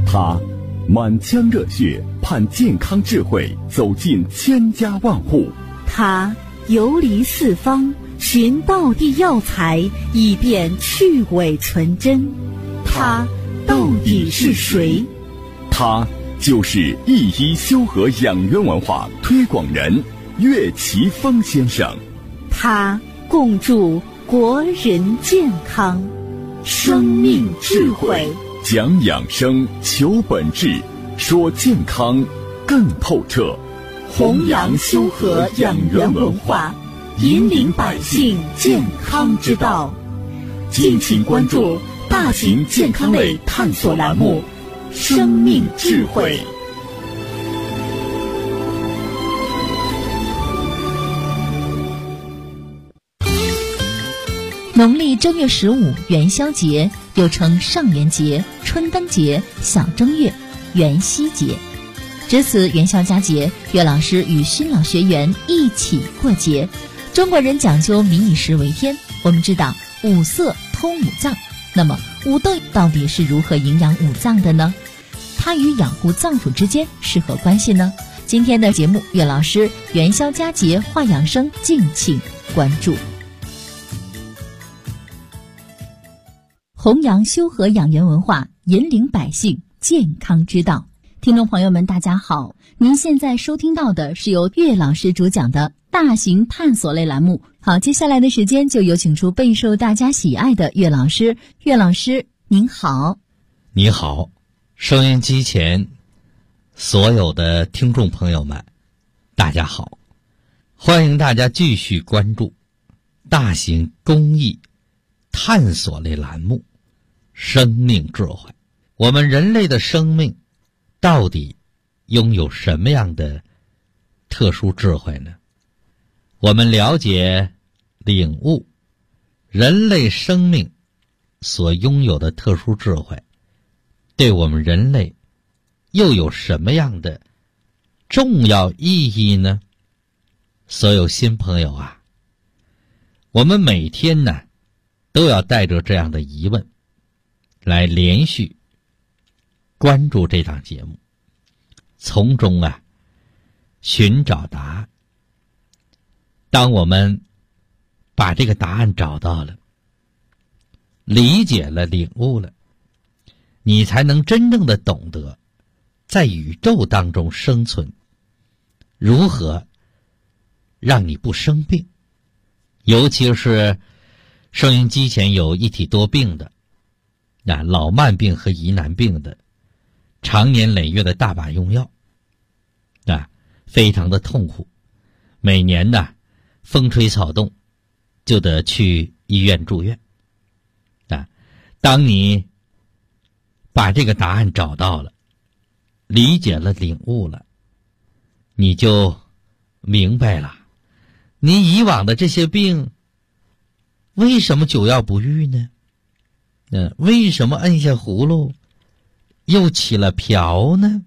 他满腔热血盼健康智慧走进千家万户， 他游离四方寻道地药材，以便去伪存真。他到底是谁？ 他就是一医修和养元文化推广人岳奇峰先生。 他共筑国人健康，生命智慧， 讲养生，求本质，说健康更透彻， 弘扬修和养元文化，引领百姓健康之道。敬请关注大型健康类探索栏目《生命智慧》。 农历正月15元宵节，又称上元节、春灯节、小正月、元夕节。值此元宵佳节，岳老师与新老学员一起过节。中国人讲究民以食为天，我们知道五色通五脏，那么五豆到底是如何营养五脏的呢？它与养护脏腑之间是何关系呢？今天的节目，岳老师元宵佳节话养生，敬请关注。弘扬修和养元文化，引领百姓健康之道。听众朋友们，大家好，您现在收听到的是由岳老师主讲的大型探索类栏目。好，接下来的时间就有请出备受大家喜爱的岳老师。岳老师您好。 你好，收音机前所有的听众朋友们大家好，欢迎大家继续关注大型公益探索类栏目生命智慧。我们人类的生命到底拥有什么样的特殊智慧呢？我们了解领悟人类生命所拥有的特殊智慧，对我们人类又有什么样的重要意义呢？所有新朋友啊，我们每天呢都要带着这样的疑问来连续关注这档节目，从中寻找答案。当我们把这个答案找到了，理解了，领悟了，你才能真正的懂得在宇宙当中生存，如何让你不生病。尤其是收音机前有一体多病的老慢病和疑难病的，常年累月的大把用药非常的痛苦，每年风吹草动就得去医院住院当你把这个答案找到了，理解了，领悟了，你就明白了你以往的这些病为什么久药不愈呢？为什么摁下葫芦又起了瓢呢？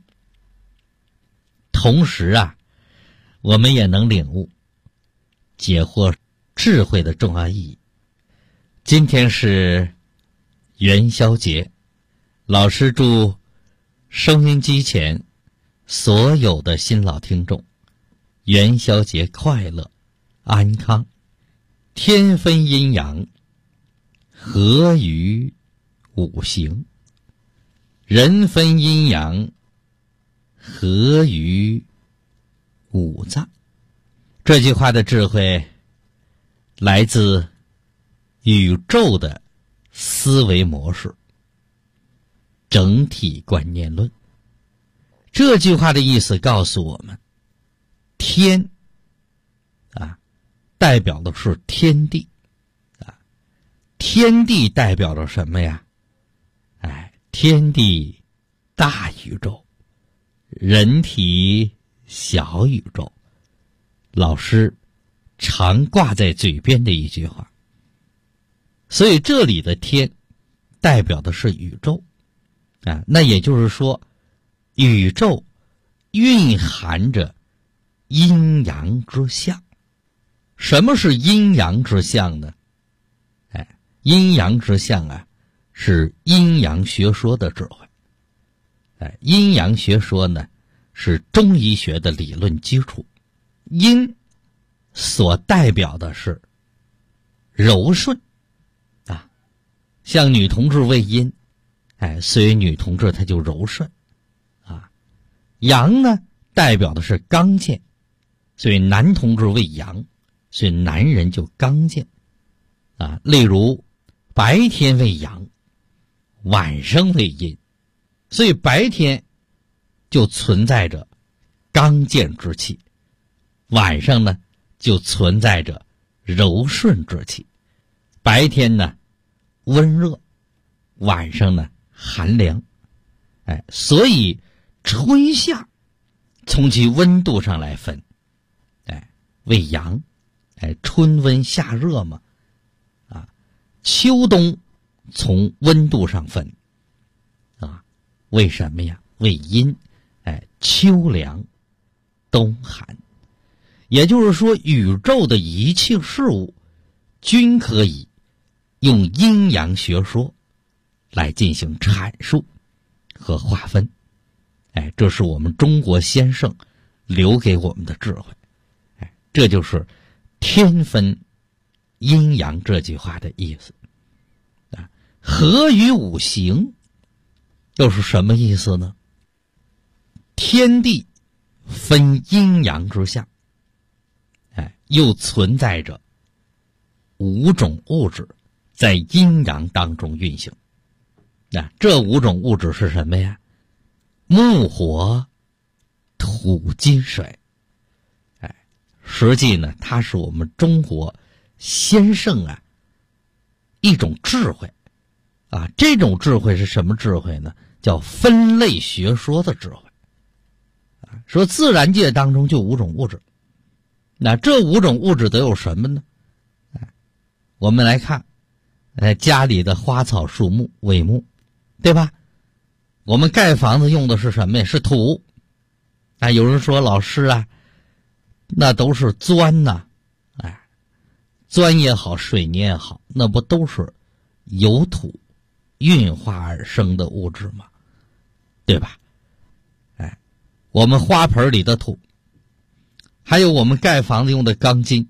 同时我们也能领悟解惑智慧的重要意义。今天是元宵节，老师祝收音机前所有的新老听众元宵节快乐安康。天分阴阳，合于五行；人分阴阳，合于五脏。这句话的智慧来自宇宙的思维模式，整体观念论。这句话的意思告诉我们，天代表的是天地天地代表着什么呀？天地大宇宙，人体小宇宙。老师常挂在嘴边的一句话。所以这里的天代表的是宇宙那也就是说，宇宙蕴含着阴阳之象。什么是阴阳之象呢？阴阳之象是阴阳学说的智慧阴阳学说呢是中医学的理论基础。阴所代表的是柔顺啊，像女同志为阴，所以女同志她就柔顺啊。阳呢代表的是刚健，所以男同志为阳，所以男人就刚健啊。例如白天为阳，晚上为阴，所以白天就存在着刚健之气，晚上呢就存在着柔顺之气。白天呢温热，晚上呢寒凉。所以春夏从其温度上来分，为阳，春温夏热嘛，啊，秋冬从温度上分，啊，为什么呀？为阴，秋凉，冬寒。也就是说，宇宙的一切事物，均可以用阴阳学说来进行阐述和划分。这是我们中国先圣留给我们的智慧。这就是天分阴阳这句话的意思。合于五行又是什么意思呢？天地分阴阳之象，又存在着5种物质在阴阳当中运行。这5种物质是什么呀？木火土金水。实际呢，它是我们中国先圣一种智慧啊。这种智慧是什么智慧呢？叫分类学说的智慧。说自然界当中就5种物质，那这5种物质都有什么呢？我们来看，家里的花草树木为木，对吧？我们盖房子用的是什么呀？是土。有人说老师啊，那都是砖呐，砖也好，水泥也好，那不都是由土运化而生的物质吗？对吧？我们花盆里的土，还有我们盖房子用的钢筋，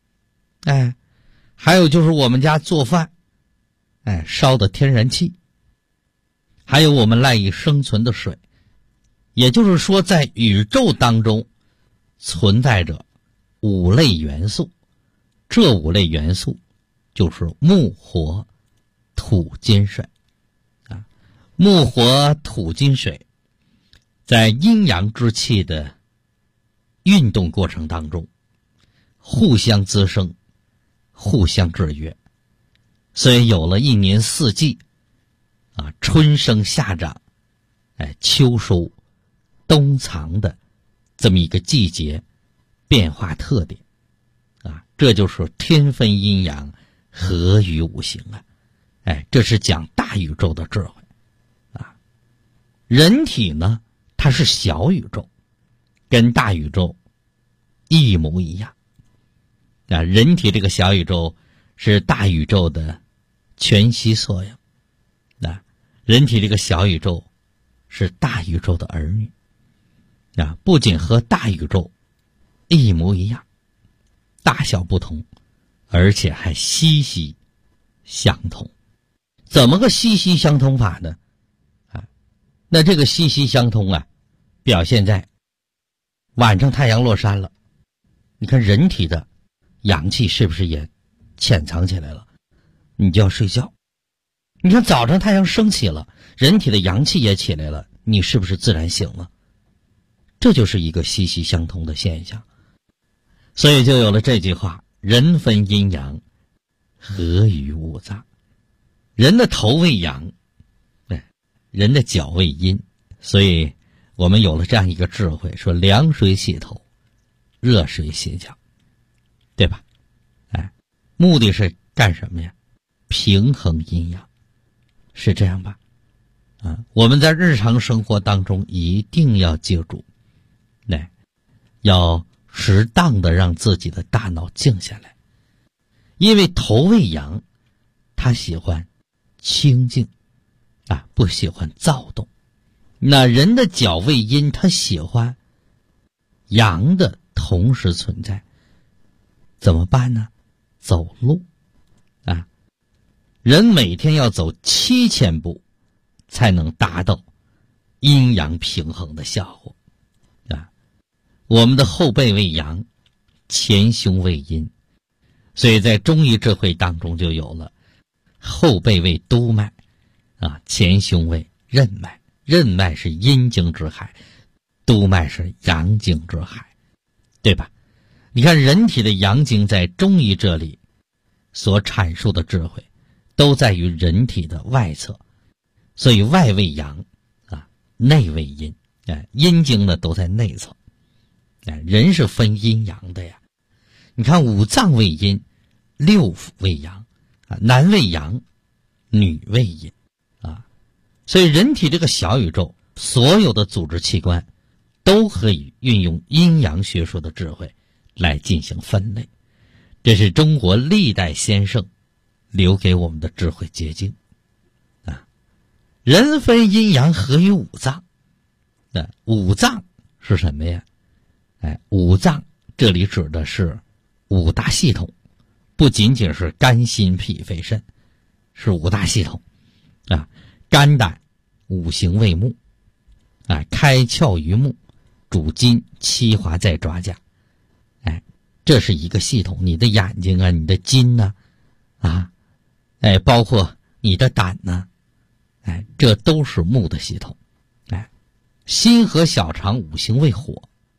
还有就是我们家做饭，烧的天然气，还有我们赖以生存的水。也就是说，在宇宙当中存在着5类元素，这5类元素就是木火土金水。木火土金水在阴阳之气的运动过程当中互相滋生，互相制约，所以有了一年4季春生夏长，秋收冬藏的这么一个季节变化特点这就是天分阴阳，合于五行这是讲大宇宙的智慧人体呢，它是小宇宙，跟大宇宙一模一样人体这个小宇宙是大宇宙的全息缩影人体这个小宇宙是大宇宙的儿女不仅和大宇宙一模一样，大小不同，而且还息息相通。怎么个息息相通法呢？那这个息息相通表现在晚上太阳落山了，你看人体的阳气是不是也潜藏起来了？你就要睡觉。你看早上太阳升起了，人体的阳气也起来了，你是不是自然醒了？这就是一个息息相通的现象。所以就有了这句话，人分阴阳，合于五脏。人的头为阳，人的脚为阴，所以我们有了这样一个智慧，说凉水洗头，热水洗脚，对吧？目的是干什么呀？平衡阴阳，是这样吧？我们在日常生活当中一定要记住，要适当的让自己的大脑静下来，因为头为阳，他喜欢清静不喜欢躁动那人的角位阴，他喜欢阳的同时存在，怎么办呢？走路啊，人每天要走7000步才能达到阴阳平衡的效果啊。我们的后背为阳，前胸为阴，所以在中医智慧当中就有了后背为督脉啊，前胸为任脉，任脉是阴经之海，督脉是阳经之海，对吧？你看人体的阳经在中医这里所阐述的智慧都在于人体的外侧，所以外为阳啊，内为阴，阴经呢都在内侧。人是分阴阳的呀，你看五脏为阴，六腑为阳啊，男为阳，女为阴啊，所以人体这个小宇宙所有的组织器官都可以运用阴阳学说的智慧来进行分类，这是中国历代先圣留给我们的智慧结晶啊。人分阴阳合于五脏，五脏是什么呀？五脏这里指的是五大系统，不仅仅是肝心脾肺肾，是五大系统啊。肝胆五行为木啊，开窍于目，主筋，七华在爪甲。这是一个系统，你的眼睛啊，你的筋呢包括你的胆呢这都是木的系统。心和小肠五行为火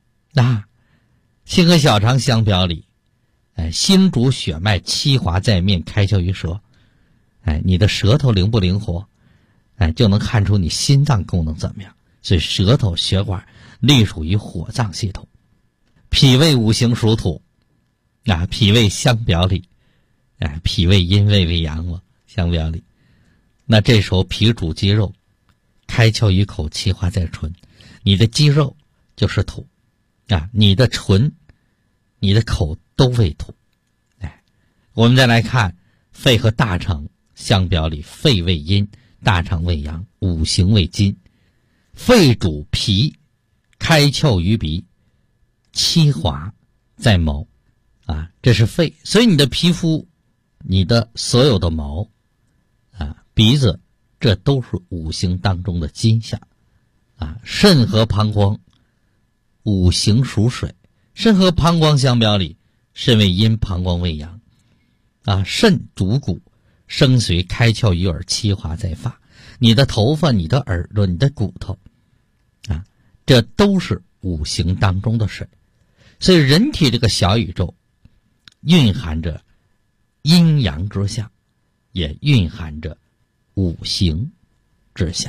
心和小肠相表里，心主血脉，七华在面，开窍于舌。你的舌头灵不灵活，就能看出你心脏功能怎么样。所以舌头血管隶属于火脏系统。脾胃五行属土，脾胃相表里，脾胃阴胃为阳嘛，相表里。那这时候脾主肌肉，开窍于口，气化在唇，你的肌肉就是土你的唇你的口都为土。我们再来看肺和大肠相表里，肺为阴，大肠为阳，五行为金。肺主脾，开窍于鼻，七华在毛这是肺。所以你的皮肤，你的所有的毛鼻子，这都是五行当中的金象肾和膀胱五行属水，肾和膀胱相表里，肾为阴，膀胱为阳肾主骨，生髓，开窍于耳，七华在发。你的头发，你的耳朵，你的骨头这都是五行当中的水。所以人体这个小宇宙蕴含着阴阳之象，也蕴含着五行之象。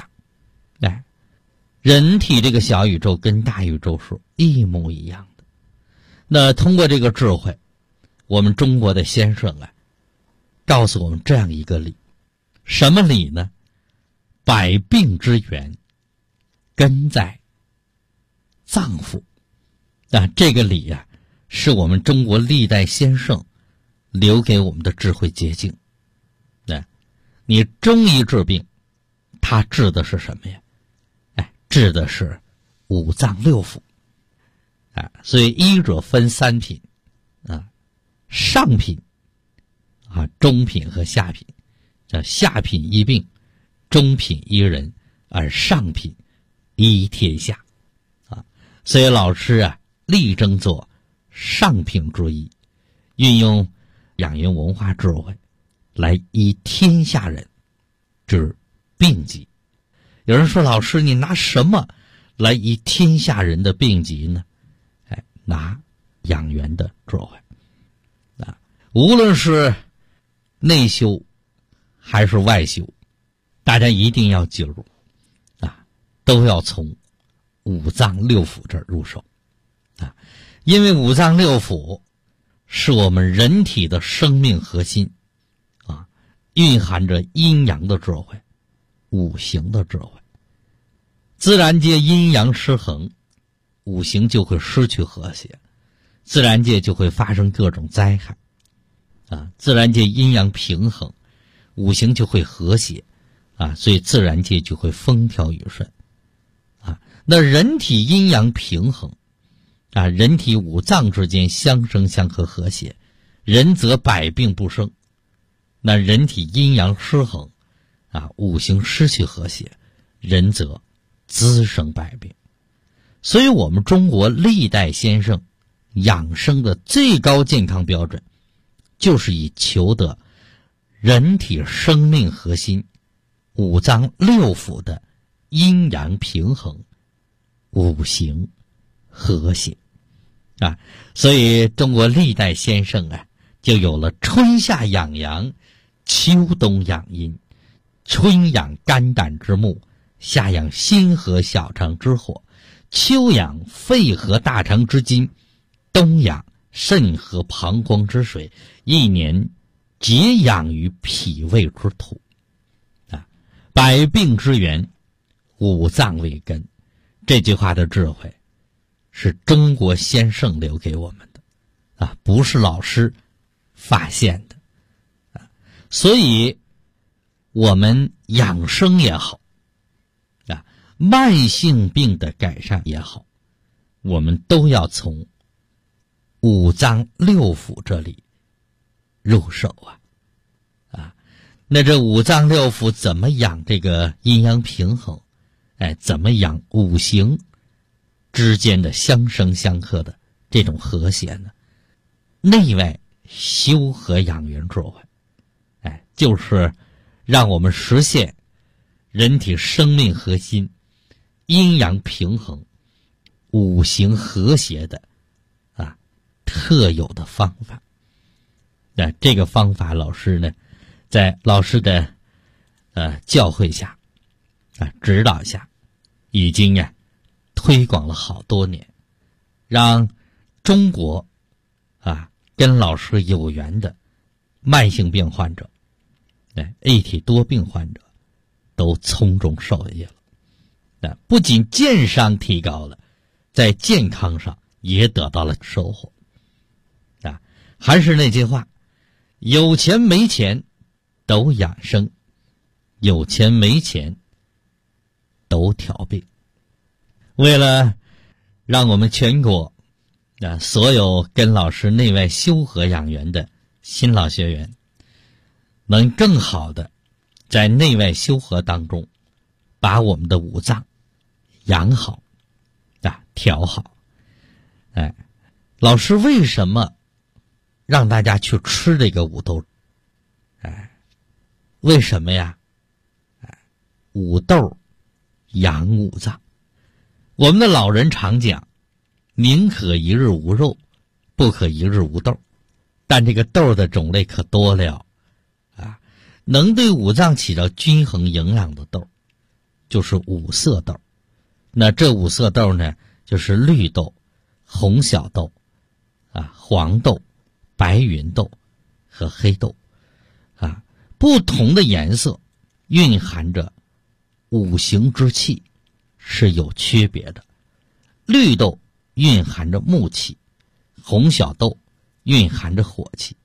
人体这个小宇宙跟大宇宙是一模一样的。那通过这个智慧，我们中国的先生告诉我们这样一个理。什么理呢？百病之源根在脏腑。这个理是我们中国历代先圣留给我们的智慧结晶。你中医治病，它治的是什么呀？治的是五脏六腑所以医者分三品上品中品和下品。下品医病，中品医人，而上品医天下所以老师力争做上品之医，运用养元文化智慧来医天下人之病疾。有人说，老师你拿什么来医天下人的病疾呢？拿养元的智慧无论是内修还是外修，大家一定要记住都要从五脏六腑这儿入手因为五脏六腑是我们人体的生命核心蕴含着阴阳的智慧，五行的智慧。自然界阴阳失衡，五行就会失去和谐，自然界就会发生各种灾害自然界阴阳平衡，五行就会和谐所以自然界就会风调雨顺那人体阴阳平衡啊，人体五脏之间相生相克和谐，人则百病不生。那人体阴阳失衡啊，五行失去和谐，人则滋生百病。所以我们中国历代先生养生的最高健康标准，就是以求得人体生命核心五脏六腑的阴阳平衡，五行和谐啊。所以中国历代先生啊，就有了春夏养阳，秋冬养阴，春养肝胆之木，夏养心和小肠之火，秋养肺和大肠之筋，冬养肾和膀胱之水，一年皆养于脾胃之土啊。百病之源，五脏为根。这句话的智慧是中国先圣留给我们的啊，不是老师发现的啊。所以我们养生也好啊，慢性病的改善也好，我们都要从五脏六腑这里入手啊。那这五脏六腑怎么养这个阴阳平衡？怎么养五行之间的相生相克的这种和谐呢？内外修和养元智慧，就是让我们实现人体生命核心阴阳平衡、五行和谐的特有的方法。那这个方法，老师呢，在老师的教诲下指导下，已经推广了好多年，让中国跟老师有缘的慢性病患者、A 体多病患者都从中受益了。不仅健商提高了，在健康上也得到了收获。还是那句话，有钱没钱都养生，有钱没钱都调病。为了让我们全国所有跟老师内外修和养元的新老学员能更好的在内外修和当中把我们的五脏养好调好。老师为什么让大家去吃这个五豆？为什么呀？五豆养五脏。我们的老人常讲，宁可一日无肉，不可一日无豆。但这个豆的种类可多了能对五脏起到均衡营养的豆，就是五色豆。那这五色豆呢，就是绿豆、红小豆黄豆、白芸豆和黑豆不同的颜色蕴含着五行之气，是有区别的。绿豆蕴含着木气，红小豆蕴含着火气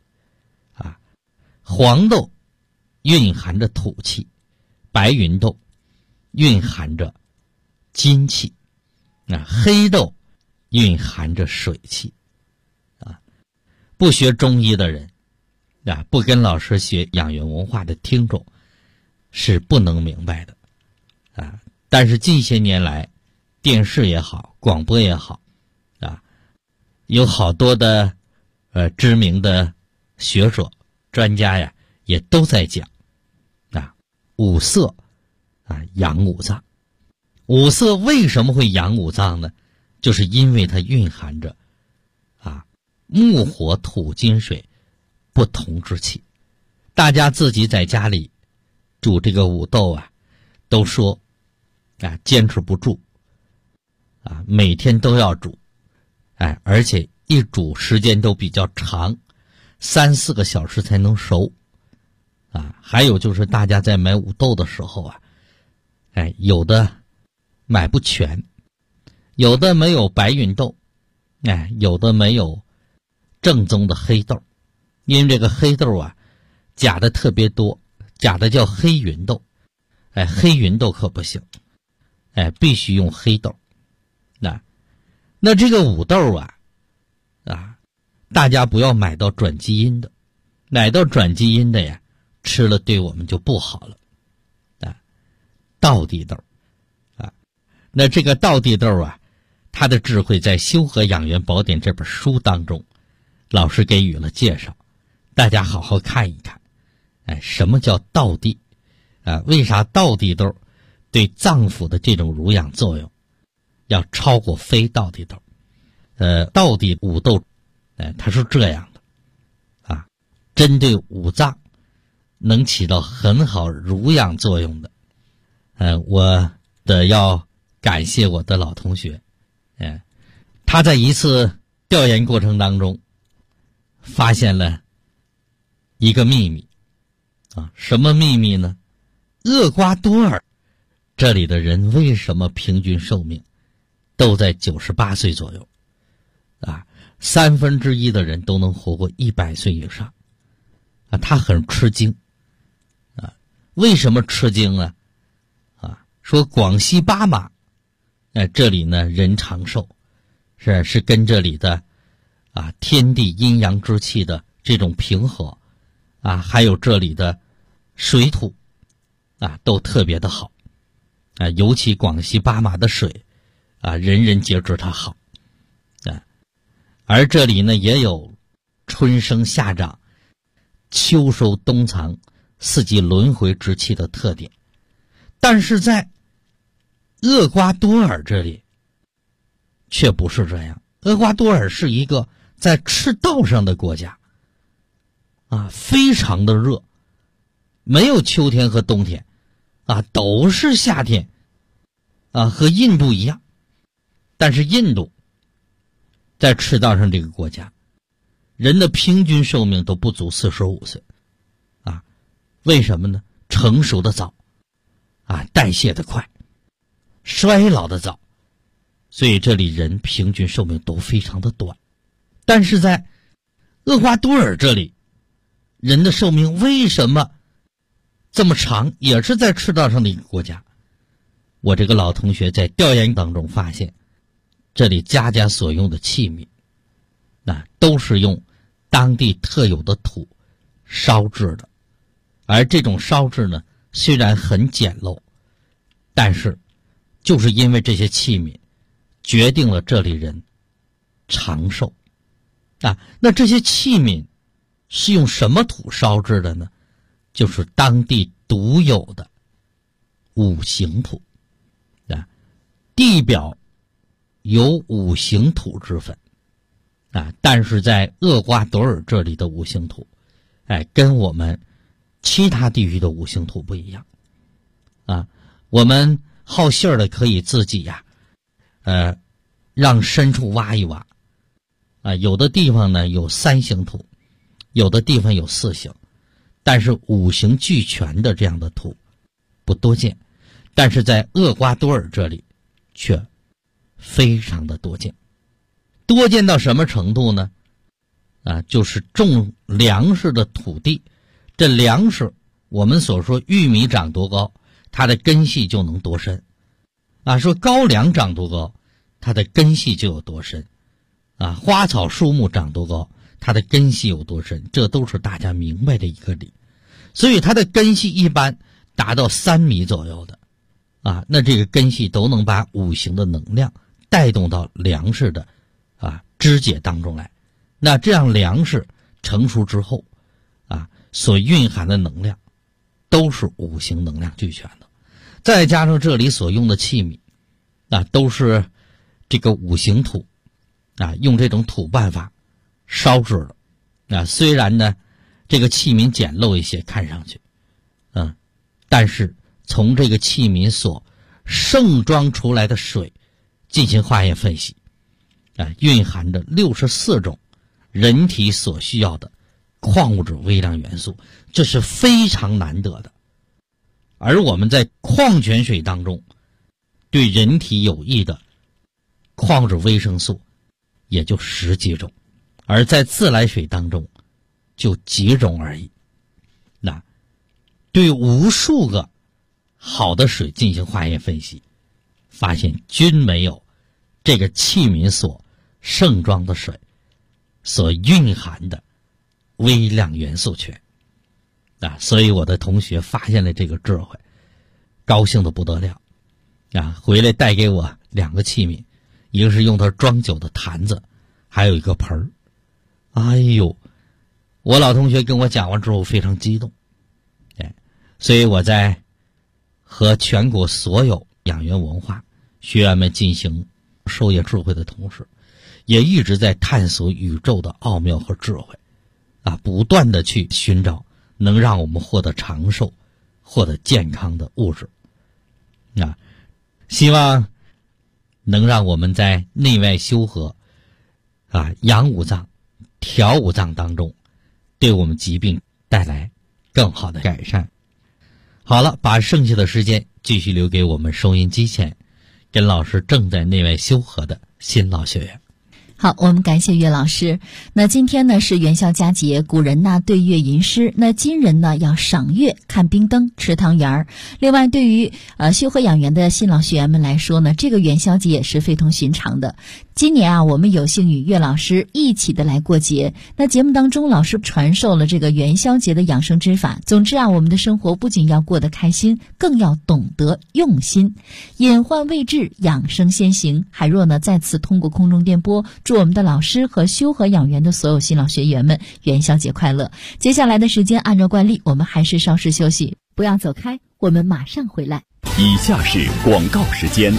黄豆蕴含着土气，白芸豆蕴含着金气黑豆蕴含着水气不学中医的人不跟老师学养元文化的听众是不能明白的但是近些年来，电视也好，广播也好有好多的知名的学者专家也都在讲五色养五脏。五色为什么会养五脏呢？就是因为它蕴含着木火土金水不同之气。大家自己在家里煮这个五豆都说坚持不住每天都要煮而且一煮时间都比较长，3-4个小时才能熟还有就是大家在买五豆的时候有的买不全，有的没有白芸豆有的没有正宗的黑豆。因为这个黑豆假的特别多，假的叫黑芸豆黑芸豆可不行必须用黑豆那这个五豆大家不要买到转基因的，买到转基因的呀，吃了对我们就不好了道地豆那这个道地豆它的智慧在《修和养元宝典》这本书当中，老师给予了介绍，大家好好看一看。什么叫道地为啥道地豆对脏腑的这种濡养作用要超过非道地豆？道地五豆它是这样的针对五脏能起到很好濡养作用的。我要感谢我的老同学，他在一次调研过程当中发现了一个秘密什么秘密呢？厄瓜多尔这里的人为什么平均寿命都在98岁左右1/3的人都能活过100岁以上他很吃惊为什么吃惊呢？说广西巴马这里呢人长寿是跟这里的天地阴阳之气的这种平和还有这里的水土都特别的好尤其广西巴马的水人人皆知它好而这里呢也有春生夏长秋收冬藏四季轮回之气的特点，但是在厄瓜多尔这里却不是这样。厄瓜多尔是一个在赤道上的国家非常的热，没有秋天和冬天都是夏天和印度一样。但是印度在赤道上这个国家，人的平均寿命都不足45岁为什么呢？成熟的早代谢的快，衰老的早，所以这里人平均寿命都非常的短。但是在厄瓜多尔这里，人的寿命为什么这么长？也是在赤道上的一个国家。我这个老同学在调研当中发现，这里家家所用的器皿都是用当地特有的土烧制的，而这种烧制呢虽然很简陋，但是就是因为这些器皿决定了这里人长寿那这些器皿是用什么土烧制的呢？就是当地独有的五行土地表有五行土之分但是在厄瓜多尔这里的五行土跟我们其他地域的五行土不一样我们好信儿的可以自己让深处挖一挖有的地方呢有3行土，有的地方有4行，但是五行俱全的这样的土不多见，但是在厄瓜多尔这里却非常的多见。多见到什么程度呢？就是种粮食的土地，这粮食我们所说玉米长多高，它的根系就能多深说高粱长多高，它的根系就有多深花草树木长多高，它的根系有多深，这都是大家明白的一个理。所以它的根系一般达到3米左右的那这个根系都能把五行的能量带动到粮食的肢解当中来。那这样粮食成熟之后所蕴含的能量都是五行能量俱全的，再加上这里所用的器皿都是这个五行土用这种土办法烧制的虽然呢这个器皿简陋一些看上去但是从这个器皿所盛装出来的水进行化验分析蕴含着64种人体所需要的矿物质微量元素，这是非常难得的。而我们在矿泉水当中对人体有益的矿物质维生素也就10几种，而在自来水当中就几种而已。那对无数个好的水进行化验分析，发现均没有这个器皿所盛装的水所蕴含的微量元素圈啊，所以我的同学发现了这个智慧，高兴的不得了啊！回来带给我2个器皿，一个是用它装酒的坛子，还有一个盆儿。哎呦，我老同学跟我讲完之后非常激动，所以我在和全国所有养元文化学员们进行授业智慧的同时，也一直在探索宇宙的奥妙和智慧啊，不断的去寻找能让我们获得长寿、获得健康的物质啊，希望能让我们在内外修和啊、养五脏、调五脏当中，对我们疾病带来更好的改善。好了，把剩下的时间继续留给我们收音机前跟老师正在内外修和的新老学员。 好，我们感谢岳老师。那今天呢是元宵佳节，古人呢对月吟诗，那今人呢要赏月、看冰灯、吃汤圆儿。另外，对于修和养元的新老学员们来说呢，这个元宵节也是非同寻常的。今年啊，我们有幸与岳老师一起的来过节。那节目当中，老师传授了这个元宵节的养生之法。总之啊，我们的生活不仅要过得开心，更要懂得用心。隐患未至，养生先行。海若呢再次通过空中电波祝我们的老师和修和养元的所有新老学员们元宵节快乐。接下来的时间，按照惯例，我们还是稍事休息，不要走开，我们马上回来。 以下是广告时间。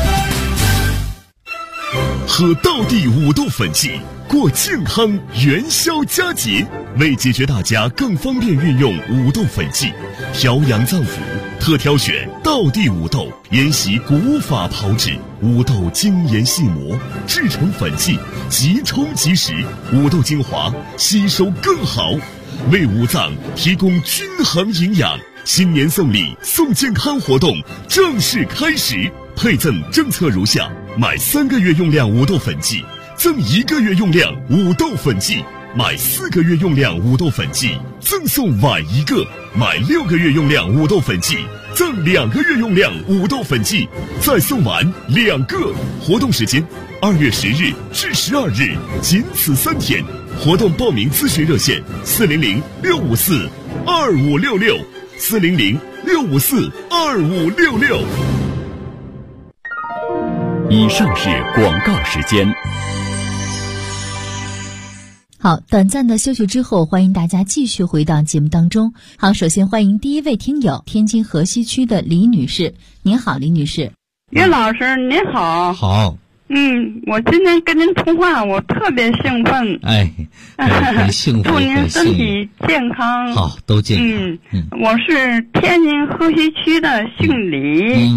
喝道地五豆粉剂，过健康元宵佳节。为解决大家更方便运用五豆粉剂，调养脏腑，特挑选道地五豆，沿袭古法炮制，五豆精研细磨，制成粉剂，即冲即食，五豆精华吸收更好，为五脏提供均衡营养。新年送礼送健康活动正式开始，配赠政策如下：买3个月用量五豆粉剂赠1个月用量五豆粉剂，买4个月用量五豆粉剂赠送碗1个，买6个月用量五豆粉剂赠2个月用量五豆粉剂，再送碗2个。活动时间2月10日至12日，仅此3天。活动报名咨询热线400-654-2566 400-654-2566。以上是广告时间。 好，短暂的休息之后，欢迎大家继续回到节目当中。好，首先欢迎第一位听友，天津河西区的李女士。您好，李女士。 岳老师您好。 好。 我今天跟您通话，我特别兴奋。 很幸福， 祝您身体健康。 好，都健康。 我是天津河西区的，姓李。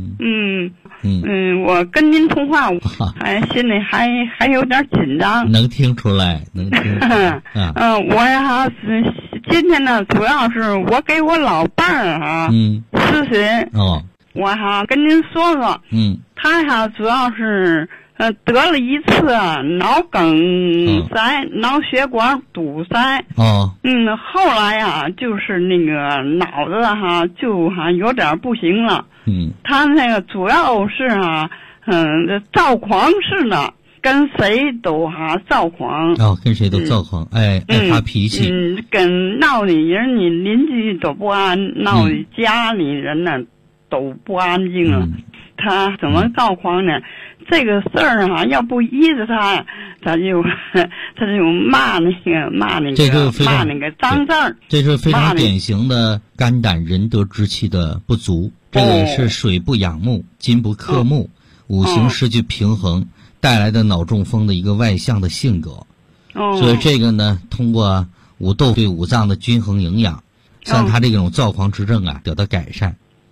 我跟您通话，心里还有点紧张。 能听出来，能听出来。 我呀是今天呢，主要是我给我老伴儿咨询。我跟您说说。他主要是得了一次脑梗塞，脑血管堵塞。后来呀，就是那个脑子就有点不行了。他那个主要是躁狂似的，跟谁都躁狂。 跟谁都躁狂，爱发脾气。 跟闹的人，你邻居都不安，闹的家里人呢都不安静了。他怎么躁狂呢？这个事儿要不依着他就骂那个脏字儿。 这是非常典型的肝胆仁德之气的不足。这个是水不养目，金不克木，五行失去平衡带来的脑中风的一个外向的性格。所以这个呢，通过五豆对五脏的均衡营养，像他这种躁狂之症得到改善。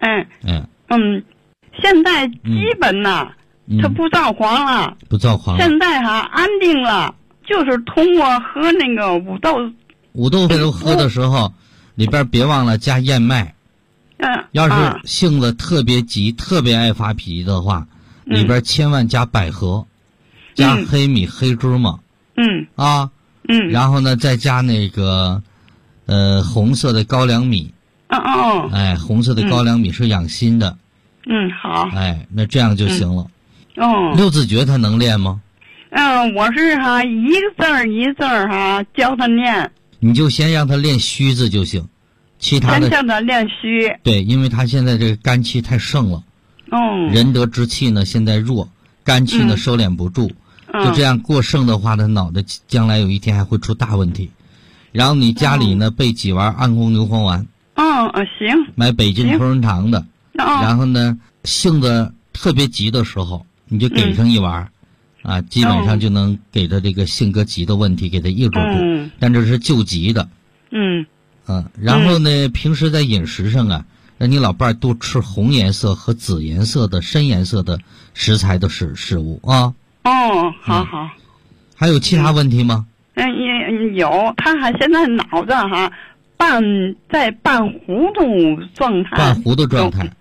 现在基本他不躁狂了， 不躁狂了。 现在安定了，就是通过喝那个五豆喝的时候，里边别忘了加燕麦。要是性子特别急、特别爱发脾气的话，里边千万加百合，加黑米、黑芝麻。然后呢，再加那个红色的高粱米。红色的高粱米是养心的。 好。 那这样就行了。 六字诀他能练吗？ 我是一个字儿一个字儿教他念。 你就先让他练虚字就行，其他的先叫他练虚。 对，因为他现在这个肝气太盛了。人得之气呢现在弱，肝气呢收敛不住，就这样过盛的话，他脑袋将来有一天还会出大问题。然后你家里呢备几丸安宫牛黄丸。 行。买北京同仁堂的。然后呢，性子特别急的时候，你就给上一丸。基本上就能给他这个性格急的问题给他抑制住，但这是救急的。然后呢，平时在饮食上让你老伴儿多吃红颜色和紫颜色的深颜色的食材的食物啊。 好。 还有其他问题吗？ 有，他还现在脑子在半糊涂状态。 半糊涂状态。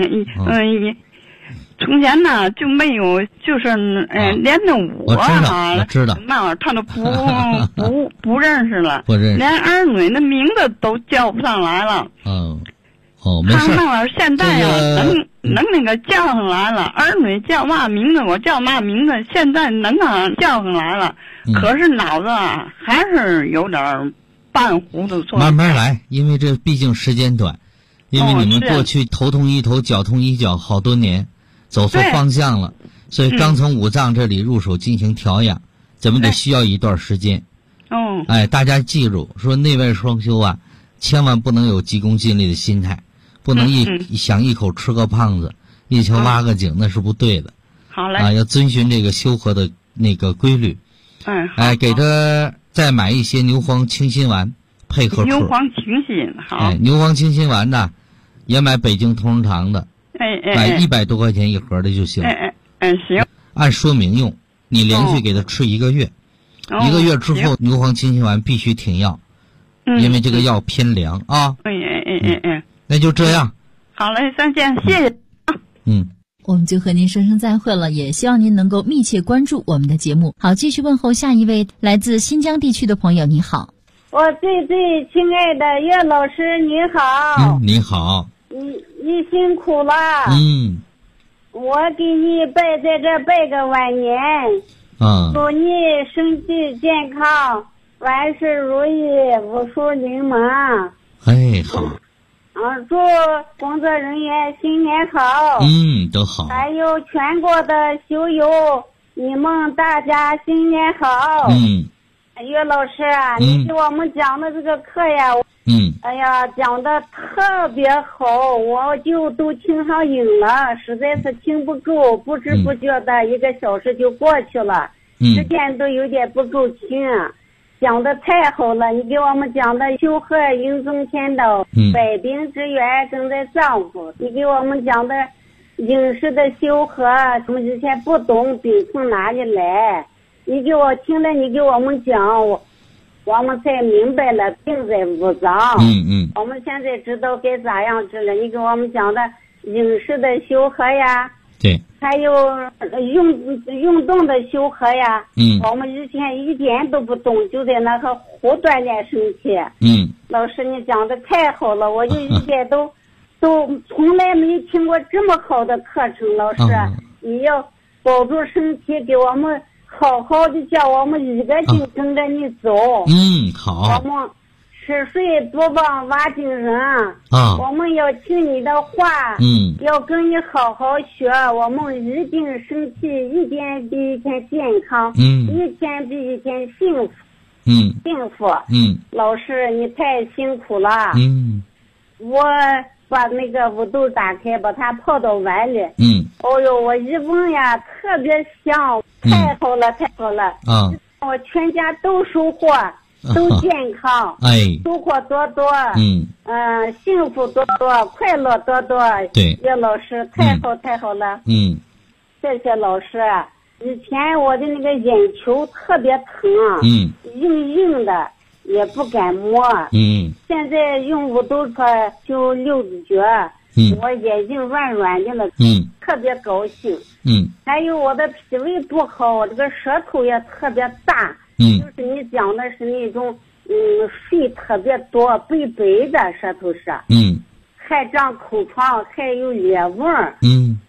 从前呢就没有，就是连着我知道， 那他都不认识了， 不认识， 连儿女的名字都叫不上来了。 没事。 他现在能那个叫上来了，儿女叫嘛名字我叫嘛名字，现在能叫上来了，可是脑子还是有点半糊涂。 慢慢来，因为这毕竟时间短，因为你们过去头痛医头，脚痛医脚好多年。走错方向了，所以刚从五脏这里入手进行调养，咱们得需要一段时间。大家记住，说内外双修千万不能有急功近利的心态，不能想一口吃个胖子，一球挖个井，那是不对的。 好嘞。 要遵循这个修和的那个规律。给他再买一些牛黄清心丸配合。 牛黄清心好。 牛黄清心丸呢，也买北京同仁堂的。买100多块钱一盒的就行。 行。 按说明用，你连续给他吃1个月，1个月之后牛黄清心丸必须停药，因为这个药偏凉啊。那就这样。 好嘞，再见，谢谢。 我们就和您说声再会了，也希望您能够密切关注我们的节目。好，继续问候下一位来自新疆地区的朋友，你好。 我最最亲爱的岳老师，你好。 你好。 你辛苦了。我给你在这拜个晚年。祝你身体健康，万事如意，无数临门。 好。 祝工作人员新年好。 都好。 还有全国的修友，你们大家新年好。岳老师你给我们讲的这个课呀，哎呀，讲的特别好，我就都听上瘾了，实在是听不住，不知不觉的1个小时就过去了，时间都有点不够听。讲的太好了，你给我们讲的修和迎中天道，百病之源正在丈夫，你给我们讲的饮食的修和，我们之前不懂病从哪里来，你给我听了，你给我们讲，我们才明白了病在五脏。我们现在知道该咋样治了。你给我们讲的饮食的修和呀， 对， 还有运动的修和呀。我们以前一点都不懂，就在那个胡锻炼身体。老师你讲的太好了，我就一点都从来没听过这么好的课程。老师，你要保住身体，给我们好好的叫我们1个劲跟着你走。 好。 我们吃睡多帮挖精神。我们要听你的话。要跟你好好学，我们一定身体一天比一天健康。一天比一天幸福。幸福。老师你太辛苦了。我把那个五豆打开，把它泡到碗里。我一闻呀，特别香，太好了，太好了。我全家都收获，都健康。收获多多。幸福多多，快乐多多。 对， 岳老师太好太好了。谢谢老师。以前我的那个眼球特别疼，硬硬的。也不敢摸。现在用五豆科修六字诀，我眼睛软软的了。特别高兴。还有我的脾胃不好，我这个舌头也特别大。就是你讲的是那种水特别多，白白的舌头是。还长口疮，还有裂纹。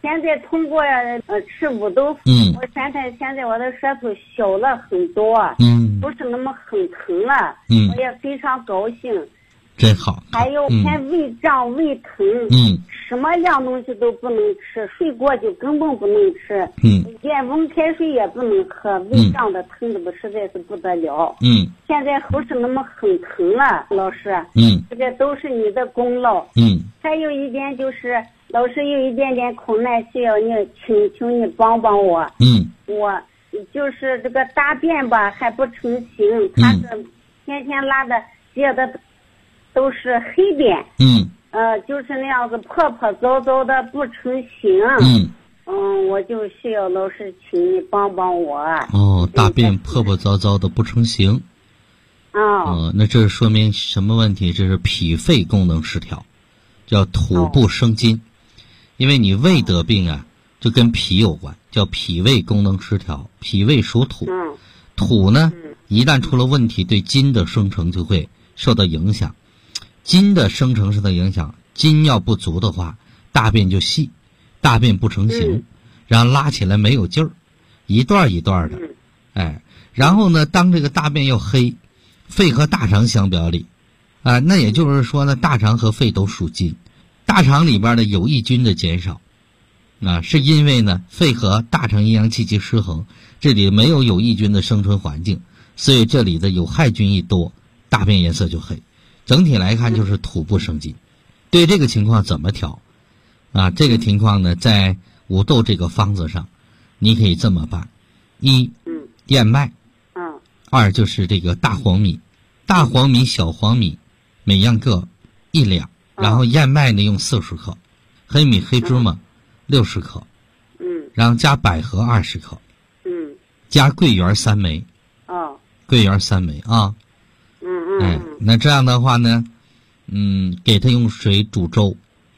现在通过吃五豆腐，我现在我的舌头小了很多，不是那么很疼了，我也非常高兴。 真好。 还有看胃胀胃疼，什么凉东西都不能吃，水果就根本不能吃，连温开水也不能喝，胃胀的疼的不实在是不得了。现在不是那么很疼了，老师。这个都是你的功劳。还有一点就是，老师有一点点困难需要你，请你帮帮我。我就是这个大便吧还不成形，它是天天拉的结的都是黑便，就是那样子破破糟糟的不成形。我就需要老师请你帮帮我。 大便破破糟糟的不成形。那这说明什么问题？这是脾肺功能失调，叫土不生金。因为你胃得病啊，就跟脾有关，叫脾胃功能失调。脾胃属土，土呢一旦出了问题，对金的生成就会受到影响。筋的生成受到影响，筋要不足的话，大便就细，大便不成形，然后拉起来没有劲儿，一段一段的，然后呢，当这个大便又黑，肺和大肠相表里，那也就是说呢，大肠和肺都属金，大肠里边的有益菌的减少，是因为呢，肺和大肠阴阳气机失衡，这里没有有益菌的生存环境，所以这里的有害菌一多，大便颜色就黑。整体来看就是土不生金。对这个情况怎么调？这个情况呢，在五豆这个方子上，你可以这么办：一，燕麦；二就是这个大黄米，大黄米、小黄米每样各1两，然后燕麦呢用40克，黑米、黑芝麻60克，然后加百合20克，加桂圆3枚，桂圆3枚啊。那这样的话呢，给它用水煮粥，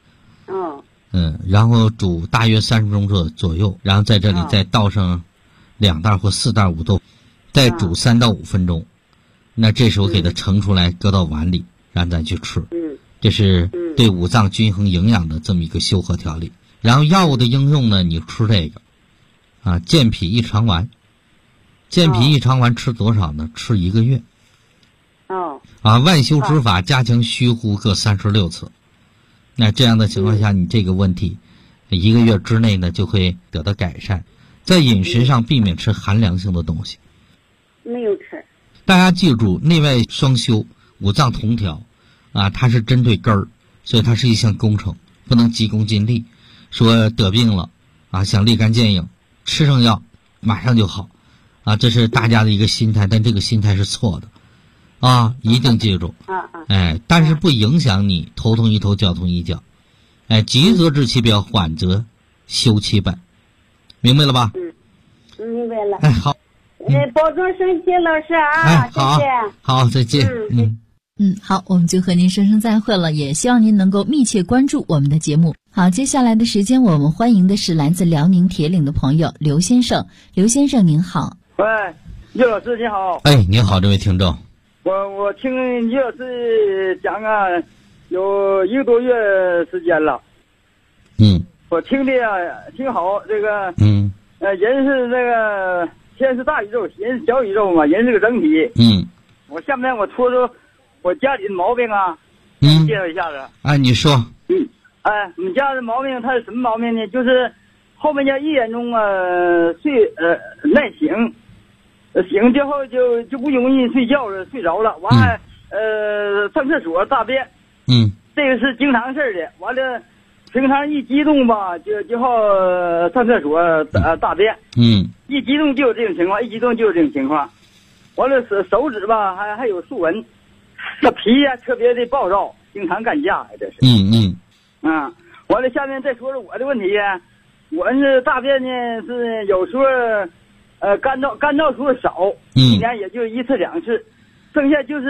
然后煮大约30分钟左右，然后在这里再倒上2袋或4袋五豆，再煮3到5分钟。那这时候给它盛出来，搁到碗里，然后再去吃。这是对五脏均衡营养的这么一个修和调理。然后药物的应用呢，你吃这个健脾益肠丸。健脾益肠丸吃多少呢？吃1个月。万休之法加强虚呼各36次。那这样的情况下，你这个问题1个月之内呢就会得到改善。在饮食上避免吃寒凉性的东西。 没有吃。 大家记住，内外双修，五脏同调它是针对根儿，所以它是一项工程，不能急功近利。说得病了想立竿见影，吃上药马上就好这是大家的一个心态，但这个心态是错的一定记住。但是不影响你头痛一头，脚痛一脚。急则治其表，缓则修其本。明白了吧？ 明白了。 好。 保重身体，老师好， 谢谢。 好，再见。 好，我们就和您说声再会了，也希望您能够密切关注我们的节目。好，接下来的时间我们欢迎的是来自辽宁铁岭的朋友刘先生。刘先生您好。 喂，叶老师你好。 您好，这位听众。 我听叶老师讲有1个多月时间了。我听的挺好。这个人是这个天是大宇宙，人是小宇宙嘛，人是个整体。我下面我说说我家里的毛病介绍一下子。 你说。 我们家的毛病它是什么毛病呢？就是后面叫1点钟耐醒。醒之后就不容易睡觉了，睡着了，完了上厕所大便，这个是经常事儿的。完了，平常一激动吧，就好上厕所大便，一激动就有这种情况，完了手指吧还有竖纹，这脾特别的暴躁，经常干架，这是。完了，下面再说说我的问题我是大便呢是有时候。干燥数少，1年也就1次2次，剩下就是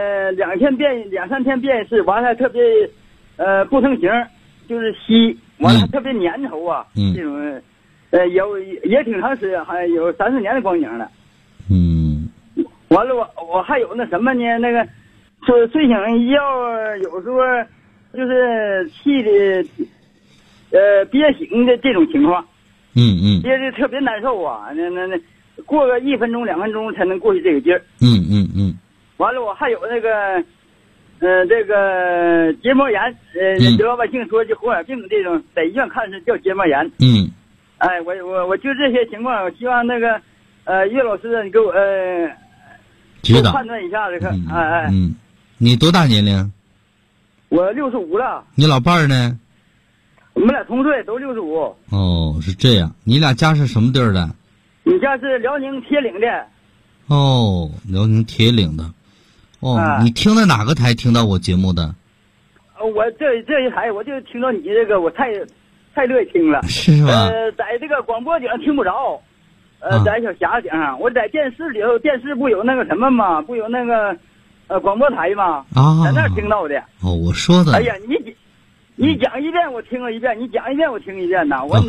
2三天变一次，完了还特别不成形，就是稀，完了还特别粘稠这种也挺长时间，还有3、4年的光景了。完了我还有那什么呢？那个睡醒一觉，有时候就是气的憋醒的这种情况。憋的特别难受啊，那过个1分钟2分钟才能过去这个劲儿。完了我还有那个这个结膜炎，老百姓说就红眼病这种，在医院看是叫结膜炎。哎，我就这些情况，我希望那个岳老师你给我判断一下这个。 你多大年龄？ 我65了。 你老伴儿呢？ 我们俩同岁，都65。 哦，是这样。你俩家是什么地儿的？ 你家是辽宁铁岭的。 哦，辽宁铁岭的。你听的哪个台听到我节目的？ 我这一台我就听到你这个，我太乐意听了。 是吧？ 在这个广播顶上听不着，在小匣子顶上，我在电视里头，电视不有那个什么吗？不有那个广播台吗？在那儿听到的。 我说的。 哎呀，你讲一遍我听了一遍，你讲一遍我听一遍呐。我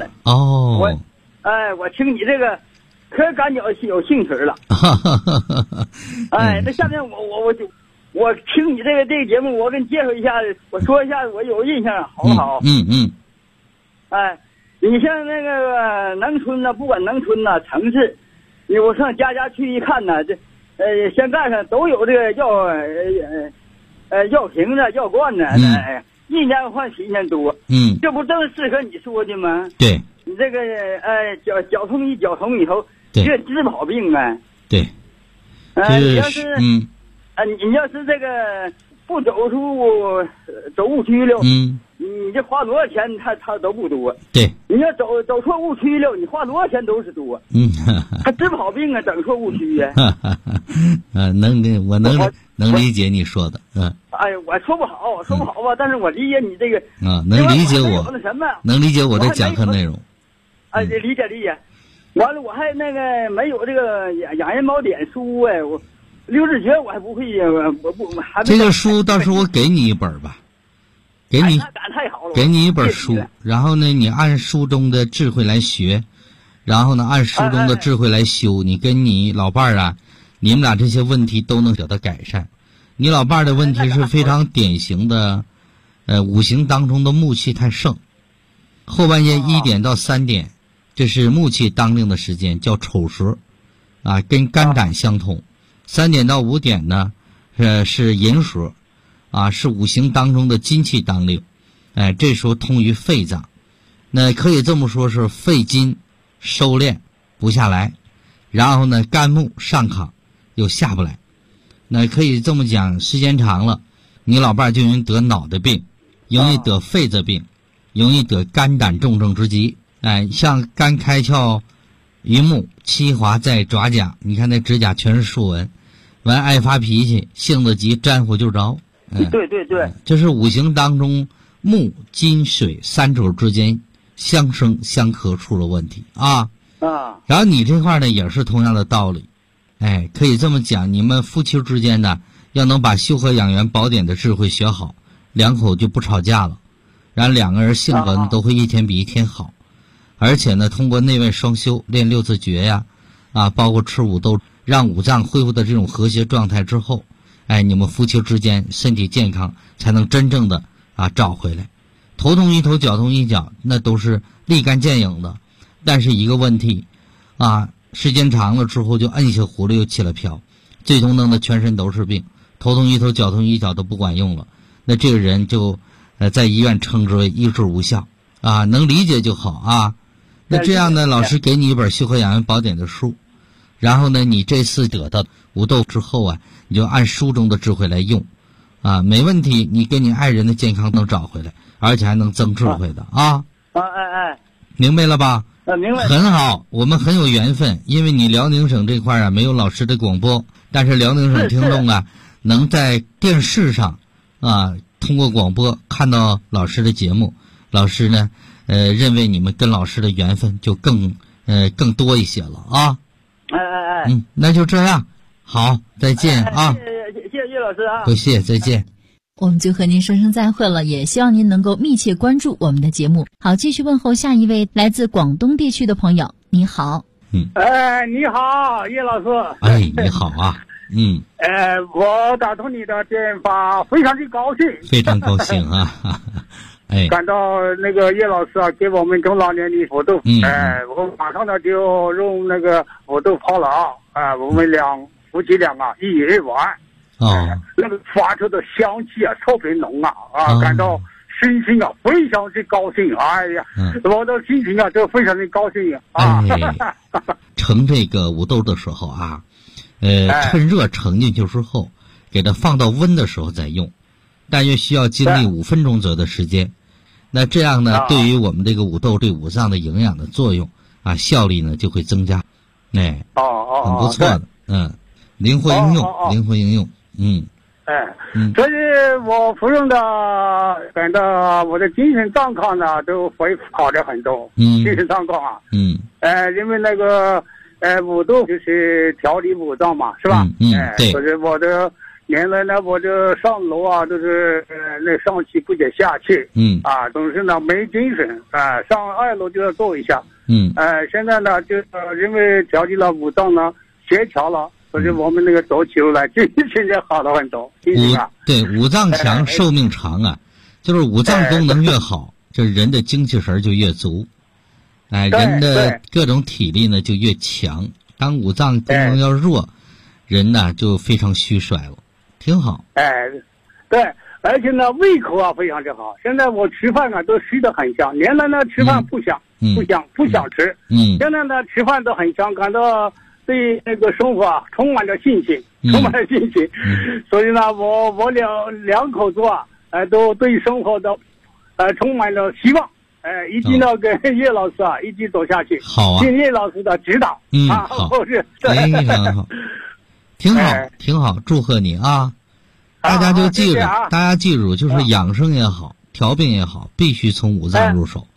听你这个可感觉有兴趣了。哎，那下面我听你这个节目，我给你介绍一下，我说一下我有印象，好不好？哎，你像那个农村呢，不管农村呢、城市，我上家家去一看呢，这先盖上都有这个药瓶子、药罐子，一年换10年多。这不正适合你说的吗？ 对， 你这个绞痛以后，这治不好病啊。 对， 你要是你要是这个不走误区了，你这花多少钱他都不多。 对， 你要走错误区了，你花多少钱都是多。还治不好病啊，整错误区呀。 我能理解你说的。 哎，我说不好吧，但是我理解你这个。 能理解我。能理解我的讲课内容。 理解。完了，我还那个没有这个养人宝典书哎，我刘志学我还不会呀，我不还。 这个书到时候我给你一本吧，给你一本书，然后呢，你按书中的智慧来学，然后呢，按书中的智慧来修。你跟你老伴儿啊，你们俩这些问题都能得到改善。你老伴儿的问题是非常典型的，五行当中的木气太盛，后半夜1点到3点。这是木气当令的时间，叫丑时，跟肝胆相通。3点到5点呢，是寅时，是五行当中的金气当令，这时候通于肺脏，那可以这么说是肺金收敛不下来，然后呢肝木上亢又下不来，那可以这么讲，时间长了，你老伴就容易得脑袋病，容易得肺子病，容易得肝胆重症之疾。像肝开窍于目，七华在爪甲，你看那指甲全是竖纹，完爱发脾气，性子急，沾火就着。 对， 这是五行当中木金水3者之间相生相克出了问题然后你这块呢也是同样的道理，可以这么讲，你们夫妻之间呢要能把修和养元宝典的智慧学好，两口就不吵架了，然后两个人性格都会一天比一天好。而且呢，通过内外双修，练6字诀呀，包括吃5豆，让五脏恢复的这种和谐状态之后，你们夫妻之间身体健康才能真正的找回来。头痛一头，脚痛一脚，那都是立竿见影的。但是一个问题，时间长了之后就摁下葫芦又起了瓢，最终弄得全身都是病，头痛一头，脚痛一脚都不管用了。那这个人就在医院称之为医治无效能理解就好那这样呢，老师给你一本修和养元宝典的书，然后呢，你这次得到5豆之后你就按书中的智慧来用，没问题，你跟你爱人的健康能找回来，而且还能增智慧的明白了吧？ 明白。 很好，我们很有缘分，因为你辽宁省这块没有老师的广播，但是辽宁省听众能在电视上通过广播看到老师的节目，老师呢认为你们跟老师的缘分就更多一些了那就这样，好，再见谢谢岳老师不谢，再见。 我们就和您说声再会了，也希望您能够密切关注我们的节目。好，继续问候下一位来自广东地区的朋友。你好。 你好，岳老师。 你好我打通你的电话，非常的高兴。 非常高兴感到那个叶老师啊，给我们中老年的五豆，我马上呢就用那个五豆泡了我们夫妻俩一人一碗，那个发出的香气啊，特别浓感到身心非常之高兴，哎呀，我的心情就非常的高兴盛这个五豆的时候趁热盛进去之后，给它放到温的时候再用，大约需要经历5分钟左右的时间。那这样呢，对于我们这个五豆对五脏的营养的作用效力呢就会增加，很不错的，灵活应用， 所以我服用的，感到我的精神状况呢都会好了很多，精神状况因为那个五豆就是调理五脏嘛，是吧？ 对。 所以我的原来呢，我就上楼都是那上气不接下气，总是呢没精神上2楼就要坐一下，现在呢就因为调理了五脏呢协调了，所以我们那个走起路来就现在好了很多， 对，五脏强寿命长就是五脏功能越好，这人的精气神就越足，人的各种体力呢就越强。当五脏功能要弱，人呢就非常虚衰了，挺好。 对，而且呢胃口非常之好。现在我吃饭都吃得很香，原来呢吃饭不想吃，现在呢吃饭都很香，感到对那个生活充满着信心，所以呢我两口子都对生活的充满着希望，一定要跟叶老师一起走下去， 好听叶老师的指导， 好，好，挺好，祝贺你大家就记住，大家记住，就是养生也好，调病也好，必须从五脏入手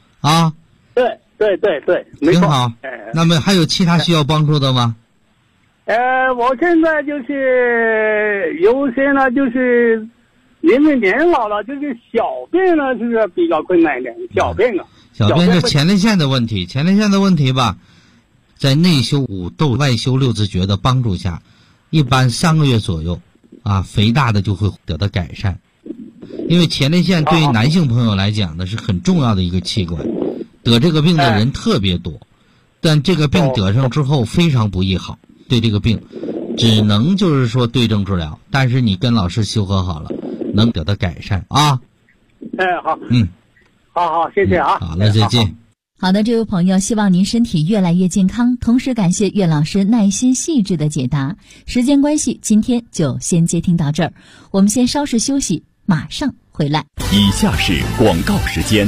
对，没错， 挺好。那么还有其他需要帮助的吗？ 我现在就是有些呢，就是因为年老了，就是小便呢，就是比较困难一点。小便是前列腺的问题，吧，在内修五豆、外修六字诀的帮助下，一般3个月左右肥大的就会得到改善。因为前列腺对于男性朋友来讲呢，是很重要的一个器官，得这个病的人特别多，但这个病得上之后非常不易好。对这个病只能就是说对症治疗，但是你跟老师修合好了，能得到改善好，好，谢谢好了，再见。 好的，这位朋友，希望您身体越来越健康，同时感谢岳老师耐心细致的解答。时间关系，今天就先接听到这儿，我们先稍事休息，马上回来。 以下是广告时间。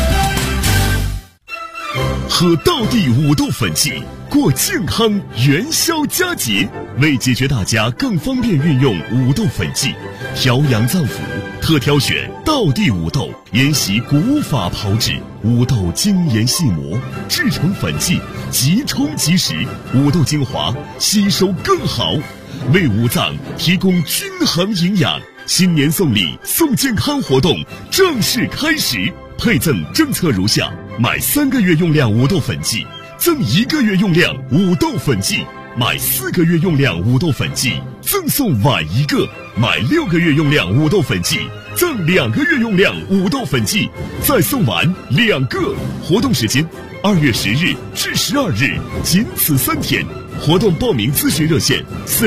喝道地五豆粉剂，过健康元宵佳节。为解决大家更方便运用五豆粉剂，调养脏腑，特挑选道地五豆，沿袭古法炮制，五豆精研细磨，制成粉剂，即冲即食，五豆精华吸收更好，为五脏提供均衡营养。新年送礼送健康活动正式开始，配赠政策如下：买3个月用量五豆粉剂，赠1个月用量五豆粉剂；买4个月用量五豆粉剂，赠送碗1个；买6个月用量五豆粉剂，赠2个月用量五豆粉剂，再送碗2个。活动时间2月10日至12日，仅此3天。活动报名咨询热线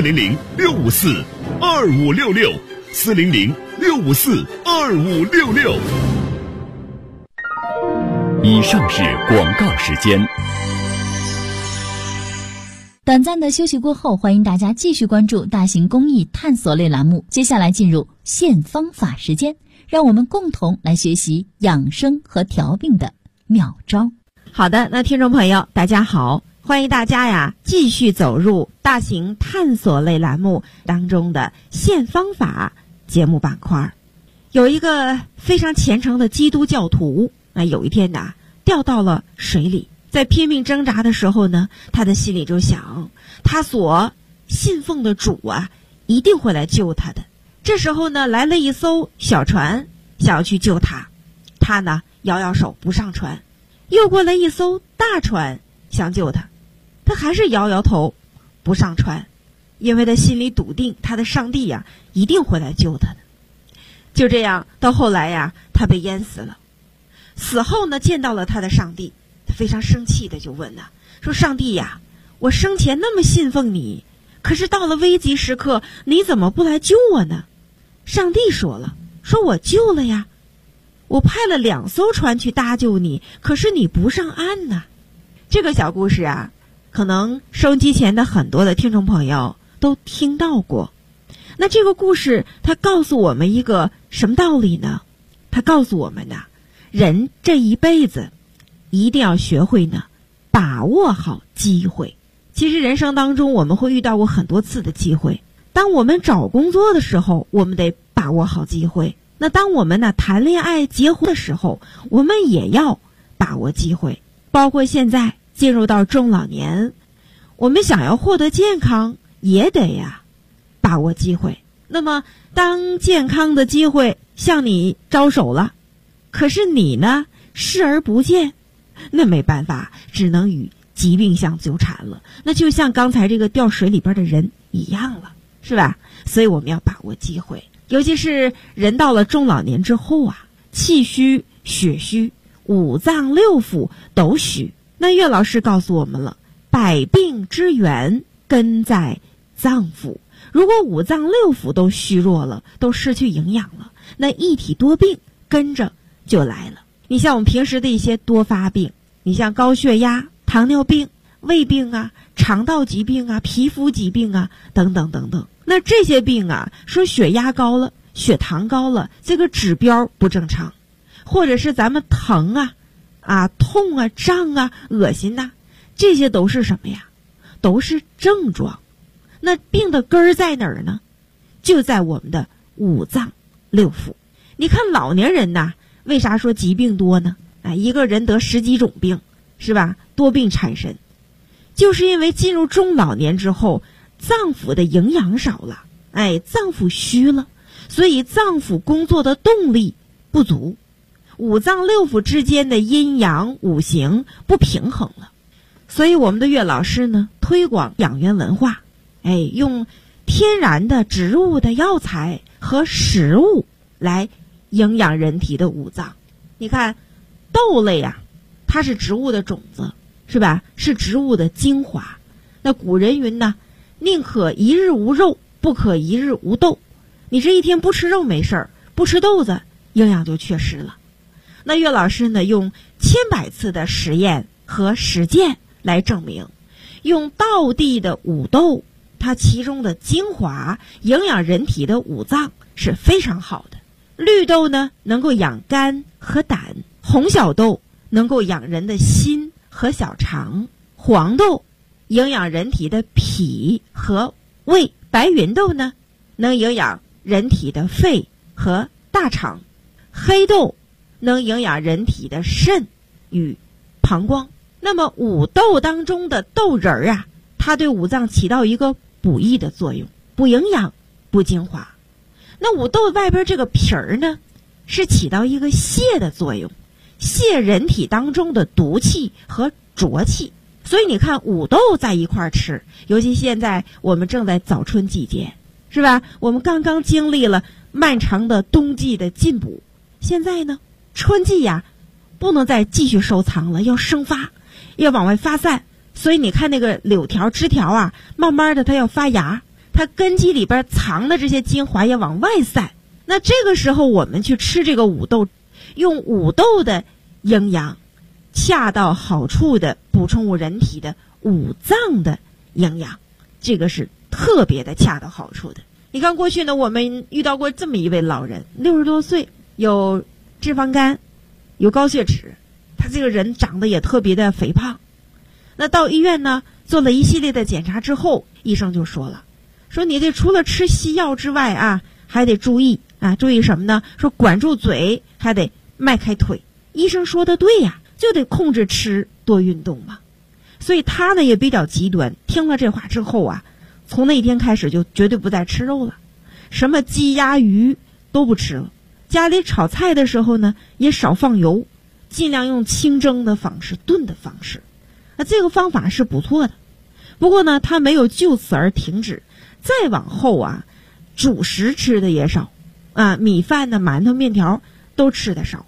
：400-654-2566，400-654-2566。以上是广告时间。 短暂的休息过后，欢迎大家继续关注大型公益探索类栏目。接下来进入现方法时间，让我们共同来学习养生和调病的妙招。 好的，那听众朋友大家好，欢迎大家继续走入大型探索类栏目当中的现方法节目板块。有一个非常虔诚的基督教徒，有一天掉到了水里，在拼命挣扎的时候呢，他的心里就想，他所信奉的主一定会来救他的。这时候呢，来了一艘小船，想要去救他，他呢摇摇手不上船。又过来一艘大船想救他，他还是摇摇头不上船，因为他心里笃定他的上帝一定会来救他的。就这样到后来他被淹死了。 死后呢，见到了他的上帝，他非常生气的就问呢，说上帝呀，我生前那么信奉你，可是到了危急时刻，你怎么不来救我呢？上帝说了，说我救了呀，我派了2艘船去搭救你，可是你不上岸呢。这个小故事啊，可能收音机前的很多的听众朋友都听到过。那这个故事它告诉我们一个什么道理呢？它告诉我们呢，人这一辈子一定要学会呢把握好机会。其实人生当中我们会遇到过很多次的机会，当我们找工作的时候，我们得把握好机会。那当我们呢谈恋爱结婚的时候，我们也要把握机会。包括现在进入到中老年，我们想要获得健康也得呀把握机会。那么当健康的机会向你招手了，可是你呢视而不见，那没办法，只能与疾病相纠缠了。那就像刚才这个掉水里边的人一样了，是吧？所以我们要把握机会，尤其是人到了中老年之后啊，气虚血虚，5脏6腑都虚。那岳老师告诉我们了，百病之源根在脏腑。如果5脏6腑都虚弱了，都失去营养了，那一体多病跟着就来了。你像我们平时的一些多发病，你像高血压、糖尿病、胃病啊、肠道疾病啊、皮肤疾病啊等等等等。那这些病啊，说血压高了、血糖高了，这个指标不正常，或者是咱们疼啊、痛啊、胀啊、恶心呐，这些都是什么呀？都是症状。那病的根儿在哪儿呢？就在我们的5脏6腑。你看老年人呐，为啥说疾病多呢？一个人得10几种病，是吧？多病缠身，就是因为进入中老年之后，脏腑的营养少了，脏腑虚了，所以脏腑工作的动力不足，5脏6腑之间的阴阳五行不平衡了。所以我们的岳老师呢，推广养元文化，用天然的植物的药材和食物来营养人体的5脏。你看豆类啊，它是植物的种子，是吧？是植物的精华。那古人云呢，宁可一日无肉，不可一日无豆。你这一天不吃肉没事儿，不吃豆子营养就缺失了。那岳老师呢，用100次的实验和实践来证明，用道地的五豆，它其中的精华营养人体的5脏是非常好的。绿豆呢，能够养肝和胆；红小豆能够养人的心和小肠；黄豆营养人体的脾和胃；白芸豆呢，能营养人体的肺和大肠；黑豆能营养人体的肾与膀胱。那么5豆当中的豆仁儿啊，它对5脏起到一个补益的作用，补营养、补精华。那5豆外边这个皮儿呢，是起到一个泻的作用，泻人体当中的毒气和浊气。所以你看5豆在一块儿吃，尤其现在我们正在早春季节，是吧？我们刚刚经历了漫长的冬季的进补，现在呢春季呀，不能再继续收藏了，要生发，要往外发散。所以你看那个柳条枝条啊，慢慢的它要发芽，它根基里边藏的这些精华也往外散。那这个时候我们去吃这个5豆，用5豆的营养恰到好处的补充我人体的5脏的营养，这个是特别的恰到好处的。你看过去呢，我们遇到过这么一位老人，60多岁，有脂肪肝，有高血脂，他这个人长得也特别的肥胖。那到医院呢，做了一系列的检查之后，医生就说了，说你这除了吃西药之外啊，还得注意注意什么呢？说管住嘴，还得迈开腿。医生说的对呀，就得控制吃，多运动嘛。所以他呢也比较极端，听了这话之后啊，从那一天开始就绝对不再吃肉了，什么鸡鸭鱼都不吃了。家里炒菜的时候呢，也少放油，尽量用清蒸的方式、炖的方式。这个方法是不错的。不过呢，他没有就此而停止，再往后啊，主食吃的也少米饭呢、馒头、面条都吃的少。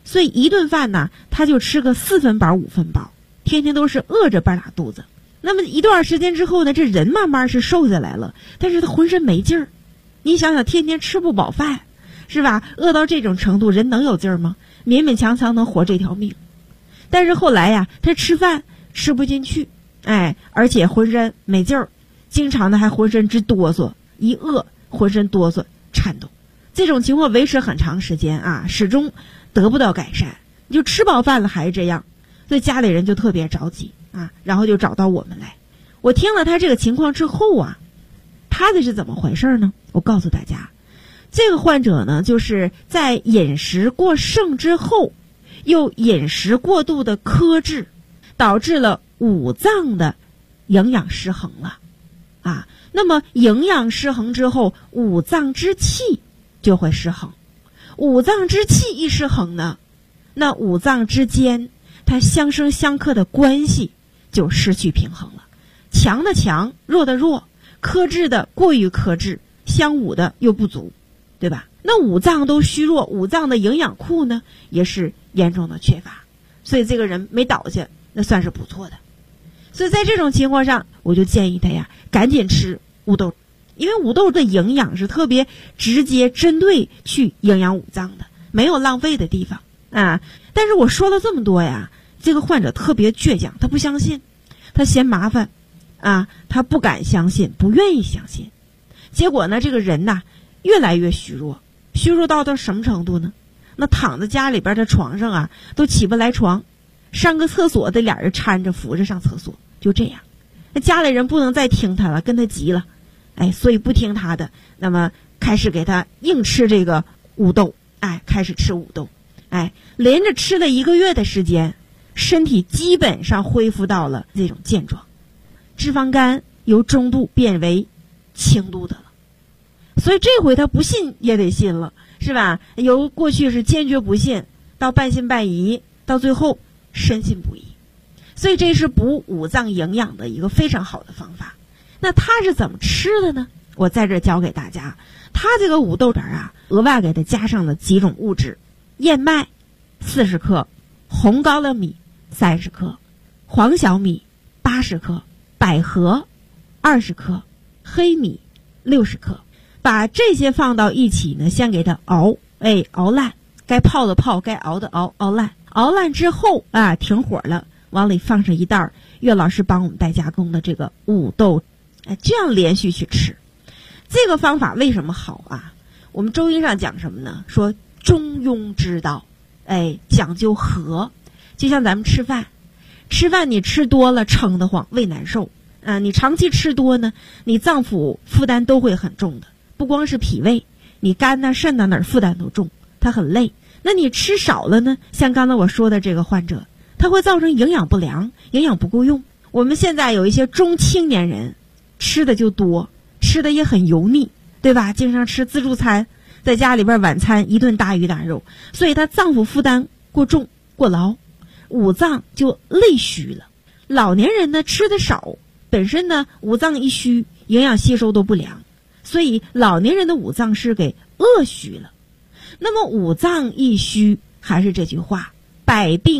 所以一顿饭呢，他就吃个4分饱5分饱，天天都是饿着半拉肚子。那么一段时间之后呢，这人慢慢是瘦下来了，但是他浑身没劲儿。你想想，天天吃不饱饭，是吧？饿到这种程度，人能有劲儿吗？勉勉强强能活这条命。但是后来呀，他吃饭吃不进去，而且浑身没劲儿，经常的还浑身直哆嗦，一饿浑身哆嗦颤抖。这种情况维持很长时间啊，始终得不到改善，就吃饱饭了还是这样，所以家里人就特别着急啊，然后就找到我们来。我听了他这个情况之后啊，他的是怎么回事呢？我告诉大家，这个患者呢，就是在饮食过剩之后，又饮食过度的克制，导致了五脏的营养失衡了啊。那么营养失衡之后，五脏之气就会失衡。五脏之气一失衡呢，那五脏之间它相生相克的关系就失去平衡了。强的强，弱的弱，克制的过于克制，相侮的又不足，对吧？那五脏都虚弱，五脏的营养库呢也是严重的缺乏，所以这个人没倒下，那算是不错的。所以在这种情况上，我就建议他呀，赶紧吃乌豆，因为乌豆的营养是特别直接针对去营养五脏的，没有浪费的地方啊。但是我说了这么多呀，这个患者特别倔强，他不相信，他嫌麻烦啊，他不敢相信，不愿意相信。结果呢，这个人呐越来越虚弱，虚弱到什么程度呢？那躺在家里边的床上啊，都起不来床，上个厕所得俩人搀着扶着上厕所，就这样。那家里人不能再听他了，跟他急了，所以不听他的，那么开始给他硬吃这个乌豆，开始吃乌豆，连着吃了1个月的时间，身体基本上恢复到了这种健壮，脂肪肝由中度变为轻度的了。所以这回他不信也得信了，是吧？由过去是坚决不信，到半信半疑，到最后深信不疑。所以这是补五脏营养的一个非常好的方法。那他是怎么吃的呢？我在这教给大家。他这个五豆点啊，额外给他加上了几种物质：燕麦40克，红高粱米30克，黄小米80克，百合20克，黑米60克。把这些放到一起呢，先给它熬，熬烂，该泡的泡，该熬的熬，熬烂。熬烂之后啊，停火了，往里放上一袋岳老师帮我们代加工的这个五豆，这样连续去吃。这个方法为什么好啊？我们中医上讲什么呢？说中庸之道，讲究和。就像咱们吃饭你吃多了撑得慌，胃难受啊。你长期吃多呢，你脏腑负担都会很重的。不光是脾胃，你肝呐、肾呐哪儿负担都重，它很累。那你吃少了呢，像刚才我说的这个患者，它会造成营养不良，营养不够用。我们现在有一些中青年人吃的就多，吃的也很油腻，对吧？经常吃自助餐，在家里边晚餐一顿大鱼大肉，所以他脏腑负担过重过劳，五脏就累虚了。老年人呢吃的少，本身呢五脏一虚，营养吸收都不良，所以老年人的五脏是给饿虚了。那么五脏一虚，还是这句话，百病